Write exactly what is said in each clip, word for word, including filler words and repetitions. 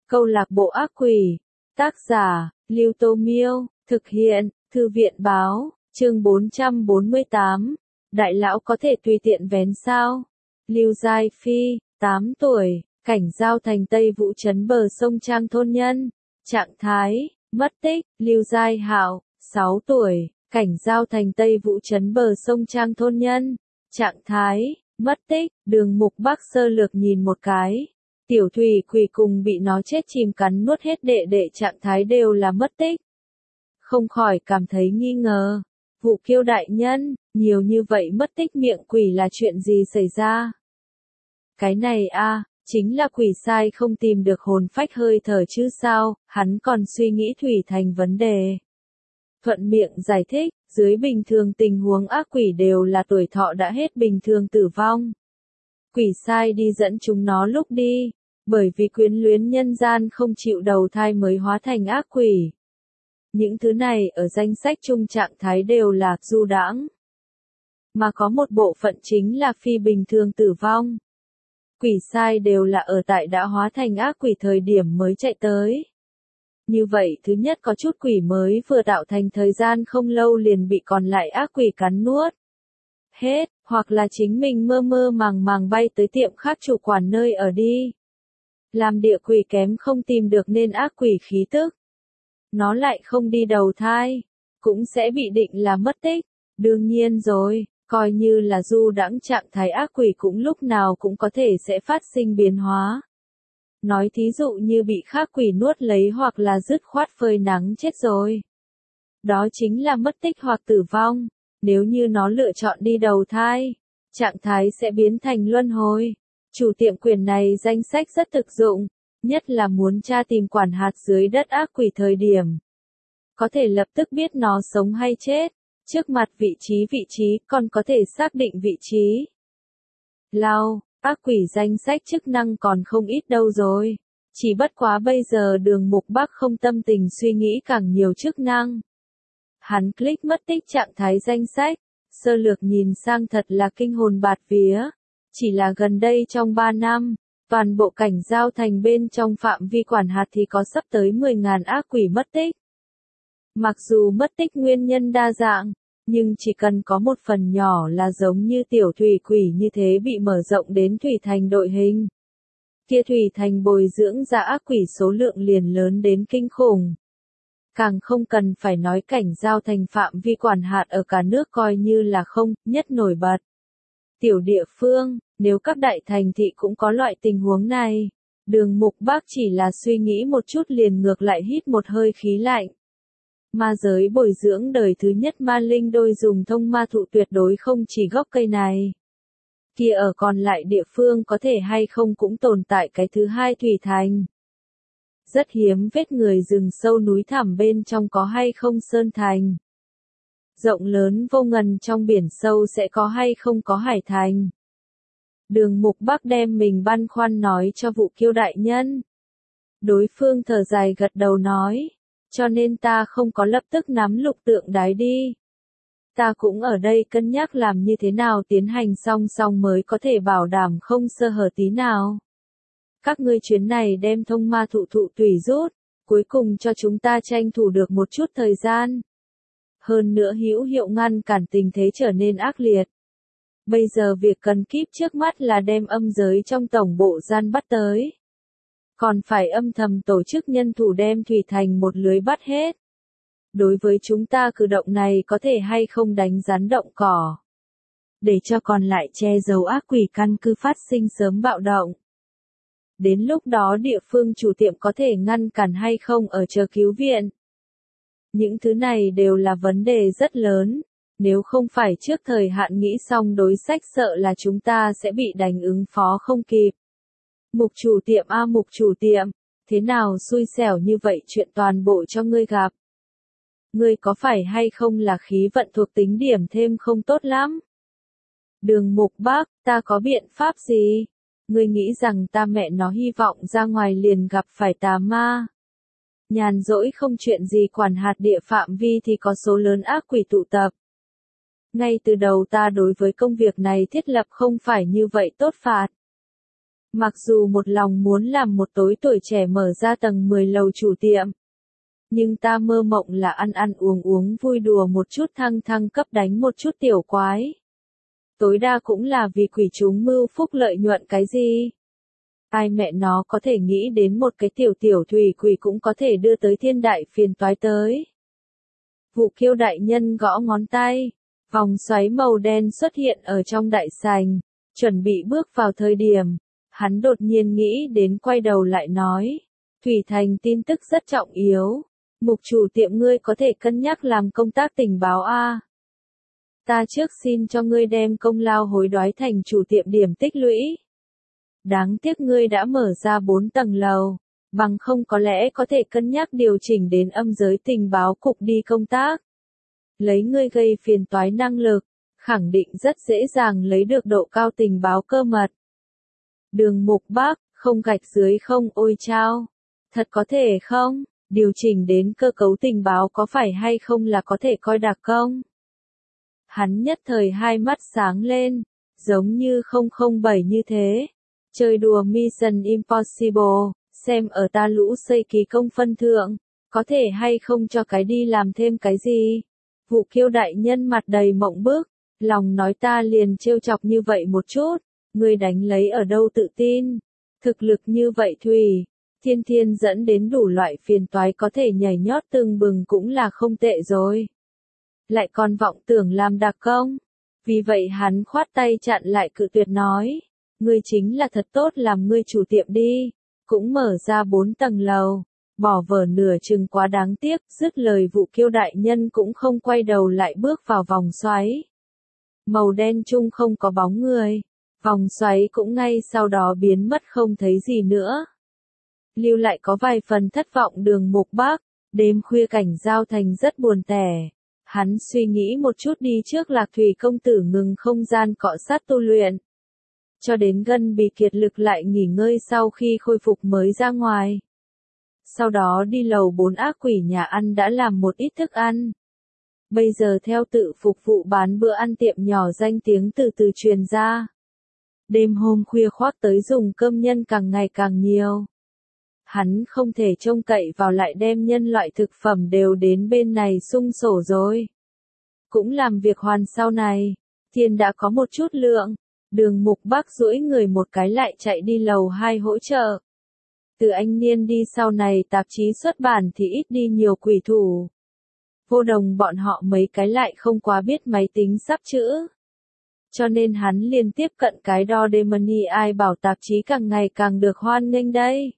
Câu lạc bộ ác quỷ. Tác giả, Lưu Tô Miêu. Thực hiện, Thư viện Báo. Chương bốn trăm bốn mươi tám. Đại lão có thể tùy tiện vén sao? Lưu Giai Phi, tám tuổi, cảnh giao thành Tây Vũ trấn bờ sông Trang thôn nhân. Trạng thái, mất tích. Lưu Giai Hạo, sáu tuổi, cảnh giao thành Tây Vũ trấn bờ sông Trang thôn nhân. Trạng thái, mất tích. Đường Mục Bắc sơ lược nhìn một cái. Tiểu thủy quỷ cùng bị nó chết chìm cắn nuốt hết đệ đệ trạng thái đều là mất tích. Không khỏi cảm thấy nghi ngờ. Vụ Kiêu đại nhân, nhiều như vậy mất tích miệng quỷ là chuyện gì xảy ra? Cái này a, chính là quỷ sai không tìm được hồn phách hơi thở chứ sao, hắn còn suy nghĩ Thủy Thành vấn đề. Thuận miệng giải thích, dưới bình thường tình huống ác quỷ đều là tuổi thọ đã hết bình thường tử vong. Quỷ sai đi dẫn chúng nó lúc đi, bởi vì quyến luyến nhân gian không chịu đầu thai mới hóa thành ác quỷ. Những thứ này ở danh sách chung trạng thái đều là du đãng. Mà có một bộ phận chính là phi bình thường tử vong. Quỷ sai đều là ở tại đã hóa thành ác quỷ thời điểm mới chạy tới. Như vậy thứ nhất có chút quỷ mới vừa tạo thành thời gian không lâu liền bị còn lại ác quỷ cắn nuốt. Hết, hoặc là chính mình mơ mơ màng màng bay tới tiệm khác chủ quản nơi ở đi. Làm địa quỷ kém không tìm được nên ác quỷ khí tức. Nó lại không đi đầu thai, cũng sẽ bị định là mất tích. Đương nhiên rồi, coi như là du đãng trạng thái ác quỷ cũng lúc nào cũng có thể sẽ phát sinh biến hóa. Nói thí dụ như bị khác quỷ nuốt lấy hoặc là dứt khoát phơi nắng chết rồi. Đó chính là mất tích hoặc tử vong. Nếu như nó lựa chọn đi đầu thai, trạng thái sẽ biến thành luân hồi. Chủ tiệm quyền này danh sách rất thực dụng, nhất là muốn tra tìm quản hạt dưới đất ác quỷ thời điểm. Có thể lập tức biết nó sống hay chết, trước mặt vị trí vị trí còn có thể xác định vị trí. Lao, ác quỷ danh sách chức năng còn không ít đâu rồi. Chỉ bất quá bây giờ Đường Mục Bắc không tâm tình suy nghĩ càng nhiều chức năng. Hắn click mất tích trạng thái danh sách, sơ lược nhìn sang thật là kinh hồn bạt vía. Chỉ là gần đây trong ba năm, toàn bộ cảnh giao thành bên trong phạm vi quản hạt thì có sắp tới mười nghìn ác quỷ mất tích. Mặc dù mất tích nguyên nhân đa dạng, nhưng chỉ cần có một phần nhỏ là giống như tiểu thủy quỷ như thế bị mở rộng đến Thủy Thành đội hình. Kia Thủy Thành bồi dưỡng ra ác quỷ số lượng liền lớn đến kinh khủng. Càng không cần phải nói cảnh giao thành phạm vi quản hạt ở cả nước coi như là không, nhất nổi bật. Tiểu địa phương, nếu các đại thành thị cũng có loại tình huống này, Đường Mục Bắc chỉ là suy nghĩ một chút liền ngược lại hít một hơi khí lạnh. Ma giới bồi dưỡng đời thứ nhất ma linh đôi dùng thông ma thụ tuyệt đối không chỉ gốc cây này. Kia ở còn lại địa phương có thể hay không cũng tồn tại cái thứ hai Thủy Thành. Rất hiếm vết người rừng sâu núi thẳm bên trong có hay không sơn thành. Rộng lớn vô ngần trong biển sâu sẽ có hay không có hải thành. Đường Mục Bắc đem mình băn khoăn nói cho Vụ Kiêu đại nhân. Đối phương thở dài gật đầu nói, cho nên ta không có lập tức nắm lục tượng đái đi. Ta cũng ở đây cân nhắc làm như thế nào tiến hành song song mới có thể bảo đảm không sơ hở tí nào. Các ngươi chuyến này đem thông ma thụ thụ tùy rút, cuối cùng cho chúng ta tranh thủ được một chút thời gian. Hơn nữa hữu hiệu ngăn cản tình thế trở nên ác liệt. Bây giờ việc cần kíp trước mắt là đem âm giới trong tổng bộ gian bắt tới. Còn phải âm thầm tổ chức nhân thủ đem Thủy Thành một lưới bắt hết. Đối với chúng ta cử động này có thể hay không đánh rắn động cỏ. Để cho còn lại che giấu ác quỷ căn cứ phát sinh sớm bạo động. Đến lúc đó địa phương chủ tiệm có thể ngăn cản hay không ở chờ cứu viện. Những thứ này đều là vấn đề rất lớn, nếu không phải trước thời hạn nghĩ xong đối sách sợ là chúng ta sẽ bị đánh ứng phó không kịp. Mục chủ tiệm a mục chủ tiệm, thế nào xui xẻo như vậy chuyện toàn bộ cho ngươi gặp. Ngươi có phải hay không là khí vận thuộc tính điểm thêm không tốt lắm? Đường Mục Bắc, ta có biện pháp gì? Ngươi nghĩ rằng ta mẹ nó hy vọng ra ngoài liền gặp phải tà ma. Nhàn rỗi không chuyện gì quản hạt địa phạm vi thì có số lớn ác quỷ tụ tập. Ngay từ đầu ta đối với công việc này thiết lập không phải như vậy tốt phạt. Mặc dù một lòng muốn làm một tối tuổi trẻ mở ra tầng mười lầu chủ tiệm. Nhưng ta mơ mộng là ăn ăn uống uống vui đùa một chút thăng thăng cấp đánh một chút tiểu quái. Tối đa cũng là vì quỷ chúng mưu phúc lợi nhuận cái gì. Ai mẹ nó có thể nghĩ đến một cái tiểu tiểu thủy quỷ cũng có thể đưa tới thiên đại phiền toái tới. Vụ Kiêu đại nhân gõ ngón tay, vòng xoáy màu đen xuất hiện ở trong đại sảnh, chuẩn bị bước vào thời điểm, hắn đột nhiên nghĩ đến quay đầu lại nói, Thủy Thành tin tức rất trọng yếu, mục chủ tiệm ngươi có thể cân nhắc làm công tác tình báo a. Ta trước xin cho ngươi đem công lao hối đoái thành chủ tiệm điểm tích lũy. Đáng tiếc ngươi đã mở ra bốn tầng lầu, bằng không có lẽ có thể cân nhắc điều chỉnh đến âm giới tình báo cục đi công tác. Lấy ngươi gây phiền toái năng lực, khẳng định rất dễ dàng lấy được độ cao tình báo cơ mật. Đường Mục Bắc, không gạch dưới không ôi chao. Thật có thể không? Điều chỉnh đến cơ cấu tình báo có phải hay không là có thể coi đặc công? Hắn nhất thời hai mắt sáng lên, giống như không không bảy như thế. Chơi đùa Mission Impossible, xem ở ta lũ xây ký công phân thượng, có thể hay không cho cái đi làm thêm cái gì. Vụ Kiêu đại nhân mặt đầy mộng bức, lòng nói ta liền trêu chọc như vậy một chút, ngươi đánh lấy ở đâu tự tin. Thực lực như vậy Thủy, thiên thiên dẫn đến đủ loại phiền toái có thể nhảy nhót tưng bừng cũng là không tệ rồi. Lại còn vọng tưởng làm đặc công. Vì vậy hắn khoát tay chặn lại cự tuyệt nói. Ngươi chính là thật tốt làm ngươi chủ tiệm đi. Cũng mở ra bốn tầng lầu. Bỏ vở nửa chừng quá đáng tiếc. Dứt lời Vụ Kiêu đại nhân cũng không quay đầu lại bước vào vòng xoáy. Màu đen chung không có bóng người. Vòng xoáy cũng ngay sau đó biến mất không thấy gì nữa. Lưu lại có vài phần thất vọng Đường Mục Bắc. Đêm khuya cảnh giao thành rất buồn tẻ. Hắn suy nghĩ một chút đi trước Lạc Thủy công tử ngừng không gian cọ sát tu luyện. Cho đến gân bị kiệt lực lại nghỉ ngơi sau khi khôi phục mới ra ngoài. Sau đó đi lầu bốn ác quỷ nhà ăn đã làm một ít thức ăn. Bây giờ theo tự phục vụ bán bữa ăn tiệm nhỏ danh tiếng từ từ truyền ra. Đêm hôm khuya khoác tới dùng cơm nhân càng ngày càng nhiều. Hắn không thể trông cậy vào lại đem nhân loại thực phẩm đều đến bên này sung sổ rồi. Cũng làm việc hoàn sau này, tiền đã có một chút lượng, Đường Mục Bắc duỗi người một cái lại chạy đi lầu hai hỗ trợ. Từ anh niên đi sau này tạp chí xuất bản thì ít đi nhiều quỷ thủ. Vô Đồng bọn họ mấy cái lại không quá biết máy tính sắp chữ. Cho nên hắn liên tiếp cận cái đo Demony ai bảo tạp chí càng ngày càng được hoan nghênh đây.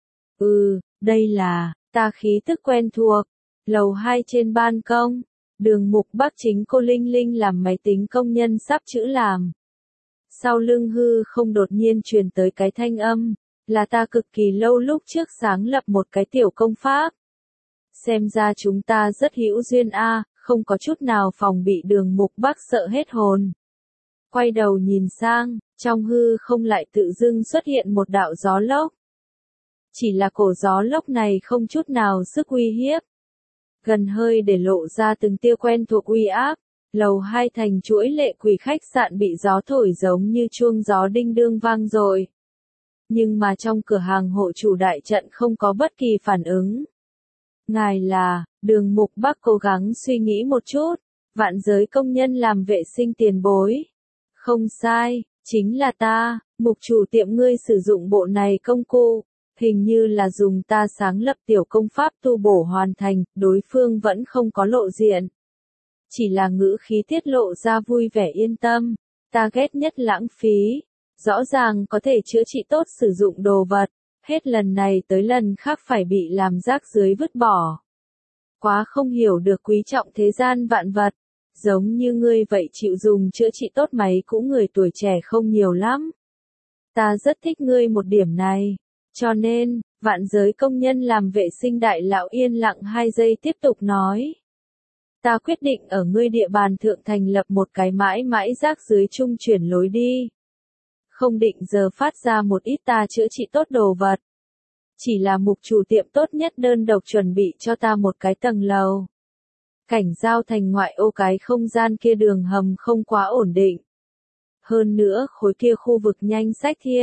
Ừ, đây là, ta khí tức quen thuộc. Lầu hai trên ban công, Đường Mục Bắc chính cô Linh Linh làm máy tính công nhân sắp chữ làm. Sau lưng hư không đột nhiên truyền tới cái thanh âm, là ta cực kỳ lâu lúc trước sáng lập một cái tiểu công pháp. Xem ra chúng ta rất hữu duyên a, không có chút nào phòng bị Đường Mục Bắc sợ hết hồn. Quay đầu nhìn sang, trong hư không lại tự dưng xuất hiện một đạo gió lốc. Chỉ là cổ gió lốc này không chút nào sức uy hiếp. Gần hơi để lộ ra từng tia quen thuộc uy áp, lầu hai thành chuỗi lệ quỷ khách sạn bị gió thổi giống như chuông gió đinh đương vang dội. Nhưng mà trong cửa hàng hộ chủ đại trận không có bất kỳ phản ứng. Ngài là, Đường Mục Bắc cố gắng suy nghĩ một chút, vạn giới công nhân làm vệ sinh tiền bối. Không sai, chính là ta, mục chủ tiệm ngươi sử dụng bộ này công cụ. Hình như là dùng ta sáng lập tiểu công pháp tu bổ hoàn thành, đối phương vẫn không có lộ diện. Chỉ là ngữ khí tiết lộ ra vui vẻ yên tâm, ta ghét nhất lãng phí. Rõ ràng có thể chữa trị tốt sử dụng đồ vật, hết lần này tới lần khác phải bị làm rác dưới vứt bỏ. Quá không hiểu được quý trọng thế gian vạn vật, giống như ngươi vậy chịu dùng chữa trị tốt máy cũ người tuổi trẻ không nhiều lắm. Ta rất thích ngươi một điểm này. Cho nên, vạn giới công nhân làm vệ sinh đại lão yên lặng hai giây tiếp tục nói. Ta quyết định ở ngươi địa bàn thượng thành lập một cái mãi mãi rác dưới trung chuyển lối đi. Không định giờ phát ra một ít ta chữa trị tốt đồ vật. Chỉ là mục chủ tiệm tốt nhất đơn độc chuẩn bị cho ta một cái tầng lầu. Cảnh giao thành ngoại ô cái không gian kia đường hầm không quá ổn định. Hơn nữa khối kia khu vực nhanh sách thiên.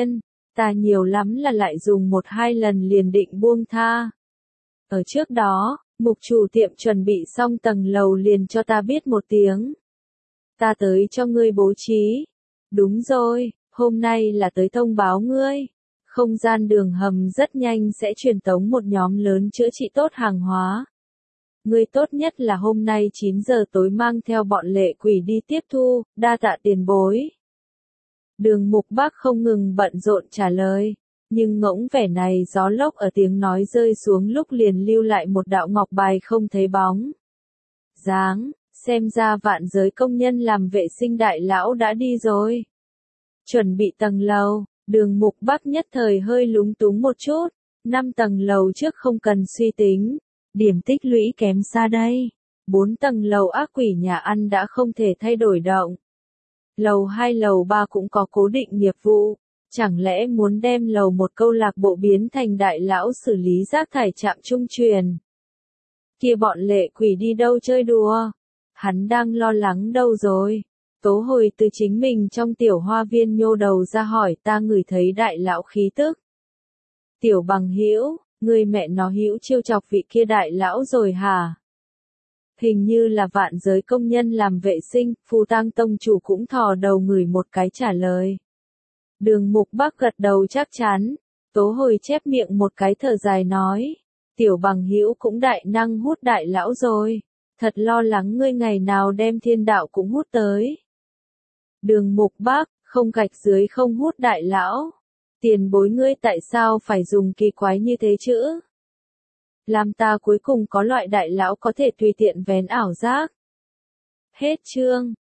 Ta nhiều lắm là lại dùng một hai lần liền định buông tha. Ở trước đó, mục chủ tiệm chuẩn bị xong tầng lầu liền cho ta biết một tiếng. Ta tới cho ngươi bố trí. Đúng rồi, hôm nay là tới thông báo ngươi. Không gian đường hầm rất nhanh sẽ truyền tống một nhóm lớn chữa trị tốt hàng hóa. Ngươi tốt nhất là hôm nay chín giờ tối mang theo bọn lệ quỷ đi tiếp thu, đa tạ tiền bối. Đường Mục Bác không ngừng bận rộn trả lời, nhưng ngỗng vẻ này gió lốc ở tiếng nói rơi xuống lúc liền lưu lại một đạo ngọc bài không thấy bóng dáng, xem ra vạn giới công nhân làm vệ sinh đại lão đã đi rồi. Chuẩn bị tầng lầu, Đường Mục Bác nhất thời hơi lúng túng một chút, năm tầng lầu trước không cần suy tính, điểm tích lũy kém xa đây. Bốn tầng lầu ác quỷ nhà ăn đã không thể thay đổi động. Lầu hai lầu ba cũng có cố định nghiệp vụ, chẳng lẽ muốn đem lầu một câu lạc bộ biến thành đại lão xử lý rác thải trạm trung truyền. Kia bọn lệ quỷ đi đâu chơi đùa? Hắn đang lo lắng đâu rồi? Tố Hồi từ chính mình trong tiểu hoa viên nhô đầu ra hỏi, ta ngửi thấy đại lão khí tức. Tiểu Bằng Hữu, người mẹ nó hữu chiêu chọc vị kia đại lão rồi hả? Hình như là vạn giới công nhân làm vệ sinh, Phù Tang tông chủ cũng thò đầu ngửi một cái trả lời. Đường Mục Bác gật đầu chắc chắn, Tố Hồi chép miệng một cái thở dài nói, Tiểu Bằng Hữu cũng đại năng hút đại lão rồi, thật lo lắng ngươi ngày nào đem thiên đạo cũng hút tới. Đường Mục Bác, không gạch dưới không hút đại lão, tiền bối ngươi tại sao phải dùng kỳ quái như thế chữ? Làm ta cuối cùng có loại đại lão có thể tùy tiện vén ảo giác. Hết chương.